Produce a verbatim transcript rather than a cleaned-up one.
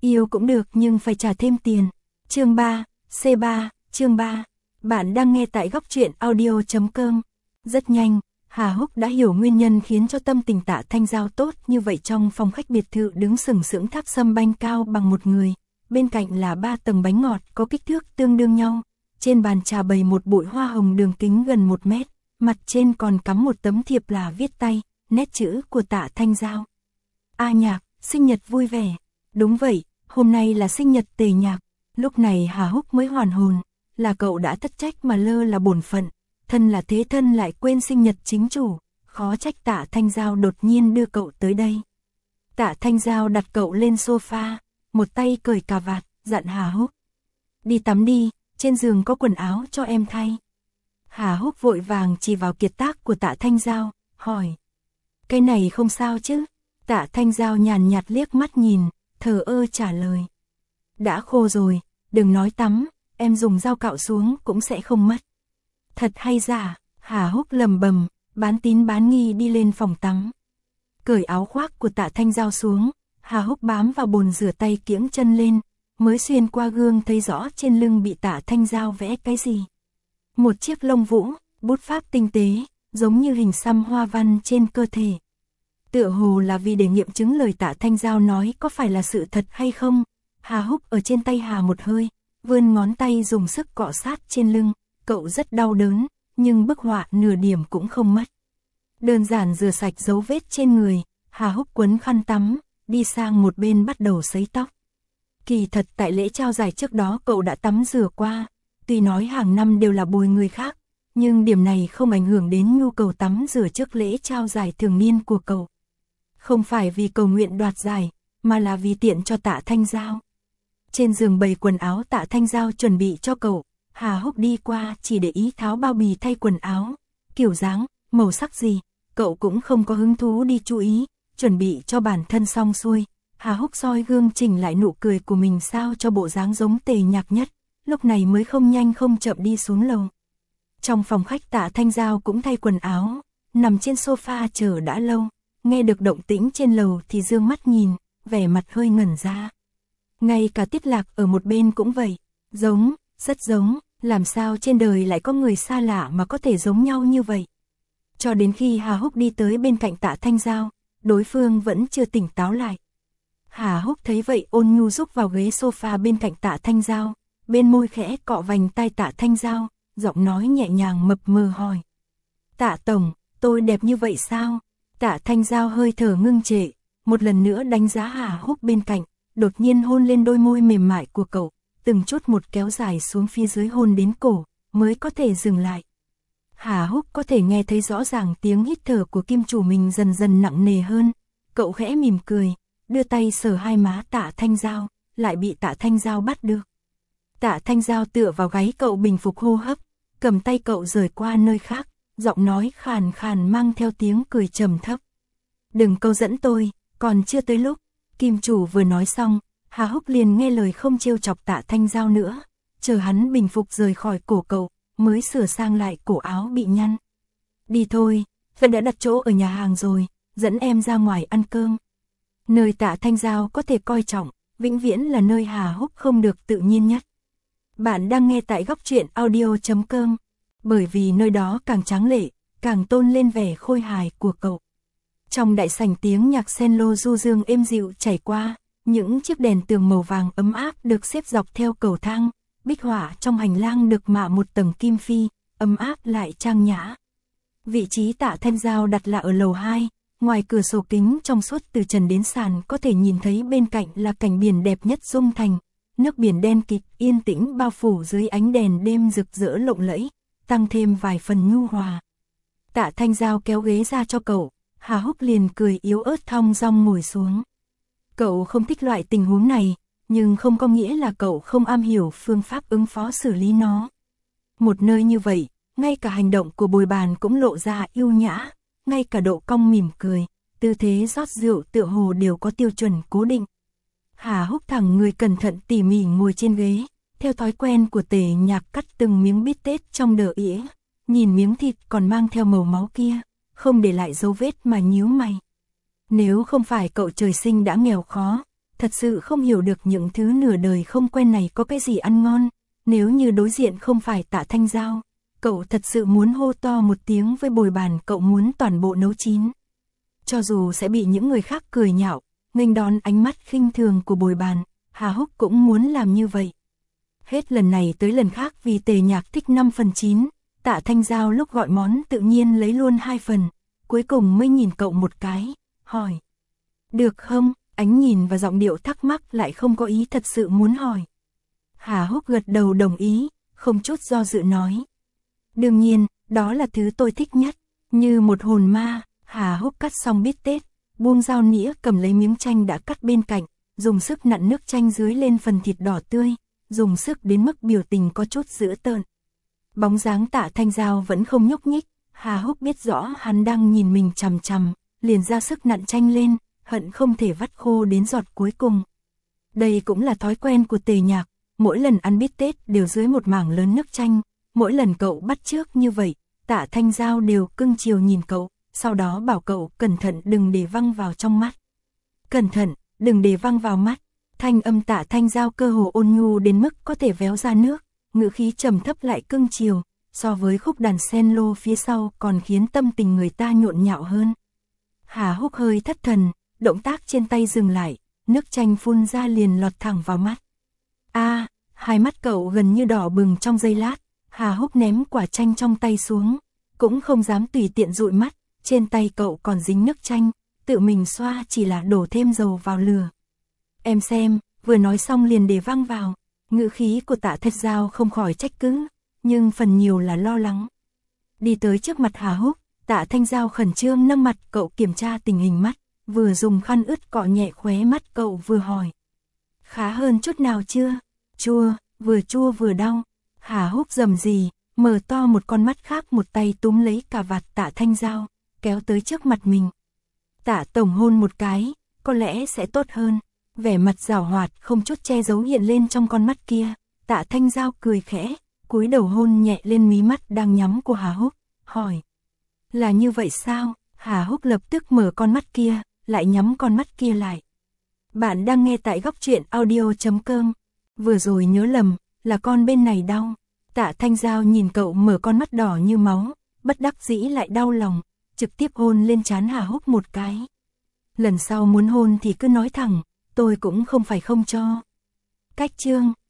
Yêu cũng được nhưng phải trả thêm tiền. Chương ba, C ba, chương ba. Bạn đang nghe tại góc truyện audio chấm com. Rất nhanh, Hà Húc đã hiểu nguyên nhân khiến cho tâm tình Tạ Thanh Giao tốt như vậy. Trong phòng khách biệt thự đứng sừng sững tháp sâm banh cao bằng một người, bên cạnh là ba tầng bánh ngọt có kích thước tương đương nhau. Trên bàn trà bày một bụi hoa hồng đường kính gần một mét, mặt trên còn cắm một tấm thiệp là viết tay, nét chữ của Tạ Thanh Giao. A Nhạc, sinh nhật vui vẻ. Đúng vậy, hôm nay là sinh nhật Tề Nhạc. Lúc này Hà Húc mới hoàn hồn, là cậu đã thất trách mà lơ là bổn phận, thân là thế thân lại quên sinh nhật chính chủ, khó trách Tạ Thanh Giao đột nhiên đưa cậu tới đây. Tạ Thanh Giao đặt cậu lên sofa, một tay cởi cà vạt, dặn Hà Húc. Đi tắm đi, trên giường có quần áo cho em thay. Hà Húc vội vàng chỉ vào kiệt tác của Tạ Thanh Giao, hỏi. Cái này không sao chứ? Tạ Thanh Giao nhàn nhạt liếc mắt nhìn, thờ ơ trả lời. Đã khô rồi, đừng nói tắm, em dùng dao cạo xuống cũng sẽ không mất. Thật hay giả? Hà Húc lầm bầm, bán tín bán nghi đi lên phòng tắm. Cởi áo khoác của Tạ Thanh Giao xuống, Hà Húc bám vào bồn rửa tay kiễng chân lên, mới xuyên qua gương thấy rõ trên lưng bị Tạ Thanh Giao vẽ cái gì. Một chiếc lông vũ, bút pháp tinh tế, giống như hình xăm hoa văn trên cơ thể. Tựa hồ là vì để nghiệm chứng lời Tạ Thanh Giao nói có phải là sự thật hay không. Hà Húc ở trên tay Hà một hơi, vươn ngón tay dùng sức cọ sát trên lưng, cậu rất đau đớn, nhưng bức họa nửa điểm cũng không mất. Đơn giản rửa sạch dấu vết trên người, Hà Húc quấn khăn tắm, đi sang một bên bắt đầu sấy tóc. Kỳ thật tại lễ trao giải trước đó cậu đã tắm rửa qua, tuy nói hàng năm đều là bồi người khác, nhưng điểm này không ảnh hưởng đến nhu cầu tắm rửa trước lễ trao giải thường niên của cậu. Không phải vì cầu nguyện đoạt giải, mà là vì tiện cho Tạ Thanh Giao. Trên giường bày quần áo Tạ Thanh Giao chuẩn bị cho cậu, Hà Húc đi qua chỉ để ý tháo bao bì thay quần áo, kiểu dáng, màu sắc gì, cậu cũng không có hứng thú đi chú ý, chuẩn bị cho bản thân xong xuôi. Hà Húc soi gương chỉnh lại nụ cười của mình sao cho bộ dáng giống Tề Nhạc nhất, lúc này mới không nhanh không chậm đi xuống lầu. Trong phòng khách Tạ Thanh Giao cũng thay quần áo, nằm trên sofa chờ đã lâu, nghe được động tĩnh trên lầu thì dương mắt nhìn, vẻ mặt hơi ngẩn ra. Ngay cả Tiết Lạc ở một bên cũng vậy, giống, rất giống, làm sao trên đời lại có người xa lạ mà có thể giống nhau như vậy. Cho đến khi Hà Húc đi tới bên cạnh Tạ Thanh Giao, đối phương vẫn chưa tỉnh táo lại. Hà Húc thấy vậy ôn nhu rúc vào ghế sofa bên cạnh Tạ Thanh Giao, bên môi khẽ cọ vành tai Tạ Thanh Giao, giọng nói nhẹ nhàng mập mờ hỏi. Tạ Tổng, tôi đẹp như vậy sao? Tạ Thanh Giao hơi thở ngưng trệ, một lần nữa đánh giá Hà Húc bên cạnh, đột nhiên hôn lên đôi môi mềm mại của cậu, từng chút một kéo dài xuống phía dưới hôn đến cổ, mới có thể dừng lại. Hà Húc có thể nghe thấy rõ ràng tiếng hít thở của kim chủ mình dần dần nặng nề hơn, cậu khẽ mỉm cười, đưa tay sờ hai má Tạ Thanh Giao, lại bị Tạ Thanh Giao bắt được. Tạ Thanh Giao tựa vào gáy cậu bình phục hô hấp, cầm tay cậu rời qua nơi khác, giọng nói khàn khàn mang theo tiếng cười trầm thấp. Đừng câu dẫn tôi, còn chưa tới lúc. Kim chủ vừa nói xong, Hà Húc liền nghe lời không trêu chọc Tạ Thanh Giao nữa, chờ hắn bình phục rời khỏi cổ cậu, mới sửa sang lại cổ áo bị nhăn. Đi thôi, vẫn đã đặt chỗ ở nhà hàng rồi, dẫn em ra ngoài ăn cơm. Nơi Tạ Thanh Giao có thể coi trọng, vĩnh viễn là nơi Hà Húc không được tự nhiên nhất. Bạn đang nghe tại góc truyện audio chấm com, bởi vì nơi đó càng tráng lệ, càng tôn lên vẻ khôi hài của cậu. Trong đại sảnh tiếng nhạc cello du dương êm dịu chảy qua, những chiếc đèn tường màu vàng ấm áp được xếp dọc theo cầu thang, bích họa trong hành lang được mạ một tầng kim phi, ấm áp lại trang nhã. Vị trí Tạ Thanh Giao đặt là ở lầu hai, ngoài cửa sổ kính trong suốt từ trần đến sàn có thể nhìn thấy bên cạnh là cảnh biển đẹp nhất Dung Thành, nước biển đen kịt yên tĩnh bao phủ dưới ánh đèn đêm rực rỡ lộng lẫy, tăng thêm vài phần nhu hòa. Tạ Thanh Giao kéo ghế ra cho cậu, Hà Húc liền cười yếu ớt thong dong ngồi xuống. Cậu không thích loại tình huống này, nhưng không có nghĩa là cậu không am hiểu phương pháp ứng phó xử lý nó. Một nơi như vậy, ngay cả hành động của bồi bàn cũng lộ ra yêu nhã, ngay cả độ cong mỉm cười, tư thế rót rượu tựa hồ đều có tiêu chuẩn cố định. Hà Húc thẳng người cẩn thận tỉ mỉ ngồi trên ghế, theo thói quen của Tề Nhạc cắt từng miếng bít tết trong đờ ỉa, nhìn miếng thịt còn mang theo màu máu kia, không để lại dấu vết mà nhíu mày. Nếu không phải cậu trời sinh đã nghèo khó, thật sự không hiểu được những thứ nửa đời không quen này có cái gì ăn ngon, nếu như đối diện không phải Tạ Thanh Giao, cậu thật sự muốn hô to một tiếng với bồi bàn, cậu muốn toàn bộ nấu chín. Cho dù sẽ bị những người khác cười nhạo, nghênh đón ánh mắt khinh thường của bồi bàn, Hà Húc cũng muốn làm như vậy. Hết lần này tới lần khác vì Tề Nhạc thích năm phần chín, Tạ Thanh Giao lúc gọi món tự nhiên lấy luôn hai phần, cuối cùng mới nhìn cậu một cái, hỏi. Được không? Ánh nhìn và giọng điệu thắc mắc lại không có ý thật sự muốn hỏi. Hà Húc gật đầu đồng ý, không chút do dự nói. Đương nhiên, đó là thứ tôi thích nhất. Như một hồn ma, Hà Húc cắt xong bít tết, buông dao nĩa cầm lấy miếng chanh đã cắt bên cạnh, dùng sức nặn nước chanh dưới lên phần thịt đỏ tươi, dùng sức đến mức biểu tình có chút dữ tợn. Bóng dáng Tạ Thanh Giao vẫn không nhúc nhích, Hà Húc biết rõ hắn đang nhìn mình chằm chằm, liền ra sức nặn chanh lên, hận không thể vắt khô đến giọt cuối cùng. Đây cũng là thói quen của Tề Nhạc, mỗi lần ăn bít tết đều dưới một mảng lớn nước chanh, mỗi lần cậu bắt chước như vậy, Tạ Thanh Giao đều cưng chiều nhìn cậu, sau đó bảo cậu cẩn thận đừng để văng vào trong mắt. Cẩn thận, đừng để văng vào mắt. Thanh âm Tạ Thanh Giao cơ hồ ôn nhu đến mức có thể véo ra nước, ngữ khí trầm thấp lại cưng chiều, so với khúc đàn cello phía sau còn khiến tâm tình người ta nhộn nhạo hơn. Hà Húc hơi thất thần, động tác trên tay dừng lại, nước chanh phun ra liền lọt thẳng vào mắt. A, à, hai mắt cậu gần như đỏ bừng trong giây lát, Hà Húc ném quả chanh trong tay xuống, cũng không dám tùy tiện dụi mắt, trên tay cậu còn dính nước chanh, tự mình xoa chỉ là đổ thêm dầu vào lửa. Em xem, vừa nói xong liền để văng vào, ngữ khí của Tạ Thanh Giao không khỏi trách cứ, nhưng phần nhiều là lo lắng. Đi tới trước mặt Hà Húc, Tạ Thanh Giao khẩn trương nâng mặt cậu kiểm tra tình hình mắt, vừa dùng khăn ướt cọ nhẹ khóe mắt cậu vừa hỏi. Khá hơn chút nào chưa? Chua, vừa chua vừa đau. Hà Húc rầm rì, mở to một con mắt khác, một tay túm lấy cà vạt Tạ Thanh Giao, kéo tới trước mặt mình. Tạ tổng hôn một cái, có lẽ sẽ tốt hơn. Vẻ mặt giảo hoạt không chút che giấu hiện lên trong con mắt kia, Tạ Thanh Giao cười khẽ, cúi đầu hôn nhẹ lên mí mắt đang nhắm của Hà Húc, hỏi. Là như vậy sao? Hà Húc lập tức mở con mắt kia, lại nhắm con mắt kia lại. Bạn đang nghe tại góc truyện audio chấm com. Vừa rồi nhớ lầm, là con bên này đau. Tạ Thanh Giao nhìn cậu mở con mắt đỏ như máu, bất đắc dĩ lại đau lòng, trực tiếp hôn lên trán Hà Húc một cái. Lần sau muốn hôn thì cứ nói thẳng, tôi cũng không phải không cho. Cách chương